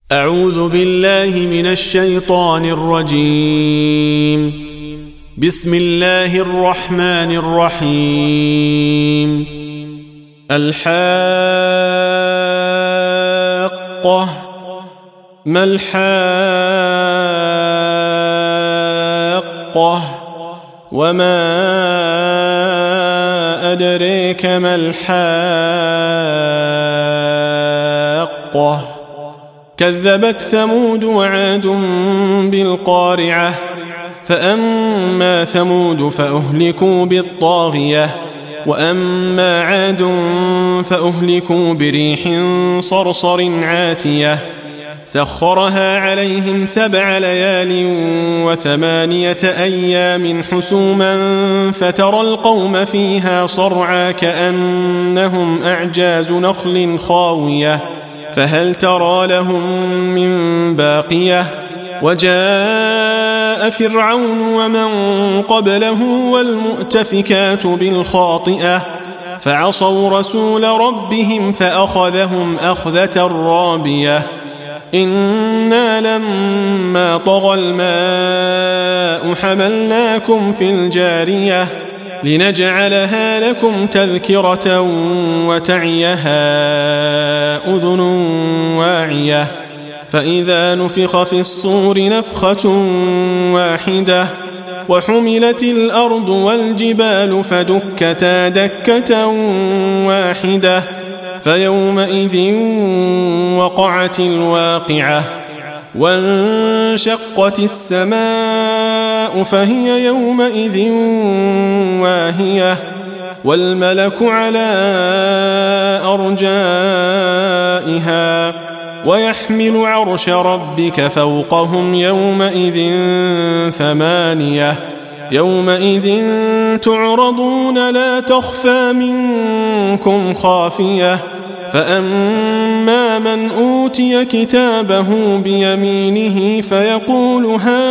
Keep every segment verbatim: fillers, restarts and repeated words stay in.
أعوذ بالله من الشيطان الرجيم. بسم الله الرحمن الرحيم. الحاقة ما الحاقة وما أدريك ما الحاقة كذبت ثمود وعاد بالقارعة فأما ثمود فأهلكوا بالطاغية وأما عاد فأهلكوا بريح صرصر عاتية سخرها عليهم سبع ليال وثمانية أيام حسوما فترى القوم فيها صرعى كأنهم أعجاز نخل خاوية فهل ترى لهم من باقية وجاء فرعون ومن قبله والمؤتفكات بالخاطئة فعصوا رسول ربهم فأخذهم أخذة رابية إنا لما طغى الماء حملناكم في الجارية لنجعلها لكم تذكرة وتعيها أذن واعية فإذا نفخ في الصور نفخة واحدة وحملت الأرض والجبال فدكتا دكة واحدة فيومئذ وقعت الواقعة وانشقت السماء فهي يومئذ واهية والملك على أرجائها ويحمل عرش ربك فوقهم يومئذ ثمانية يومئذ تعرضون لا تخفى منكم خافية فأما من أوتي كتابه بيمينه فيقول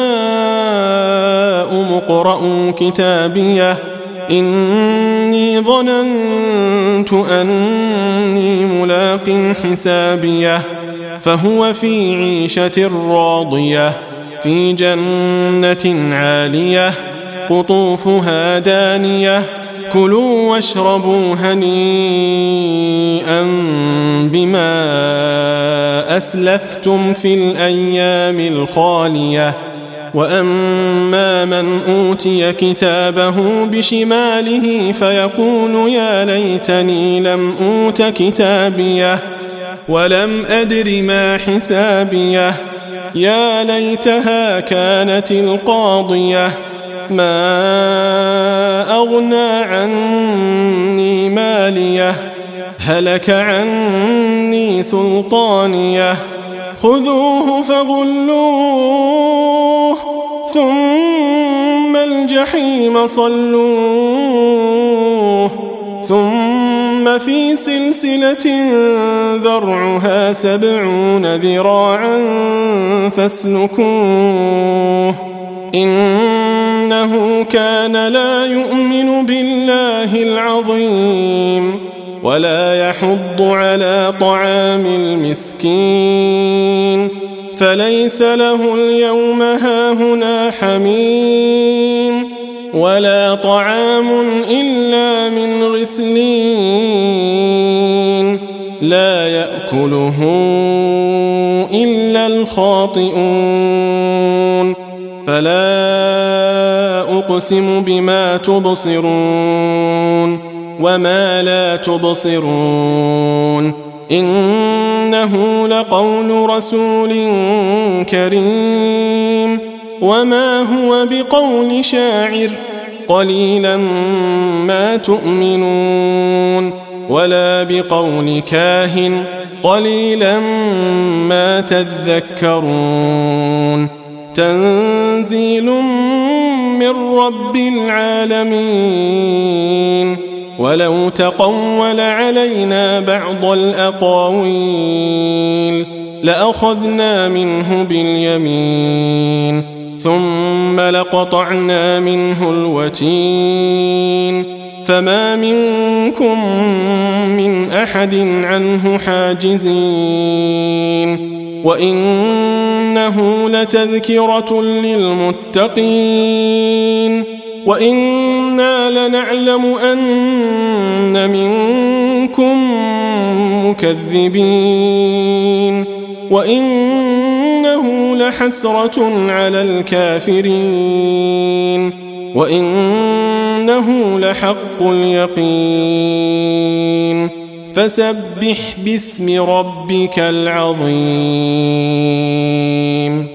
هاؤم اقرءوا كتابيه إني ظننت أني ملاق حسابيه فهو في عيشة راضية في جنة عالية قطوفها دانية كلوا واشربوا هنيئا بما أسلفتم في الأيام الخالية وأما من أوتي كتابه بشماله فيقول يا ليتني لم أوت كتابيه ولم أدر ما حسابيه يا ليتها كانت القاضية ما أغنى عني ماليه هلك عني سلطانيه خذوه فغلوه ثم الجحيم صلوه ثم في سلسلة ذرعها سبعون ذراعا فاسلكوه إنه كان لا يؤمن بالله العظيم ولا يحض على طعام المسكين فليس له اليوم هاهنا حميم ولا طعام إلا من غسلين لا يأكله إلا الخاطئون فلا أقسم بما تبصرون وما لا تبصرون إنه لقول رسول كريم وما هو بقول شاعر قليلا ما تؤمنون ولا بقول كاهن قليلا ما تذكرون تنزيل من رب العالمين ولو تقول علينا بعض الأقاويل لأخذنا منه باليمين ثم لقطعنا منه الوتين فما منكم من أحد عنه حاجزين وإنه لتذكرة للمتقين وإنا لنعلم أن منكم مكذبين وإنه لحسرة على الكافرين وإنه لحق اليقين فسبح باسم ربك العظيم.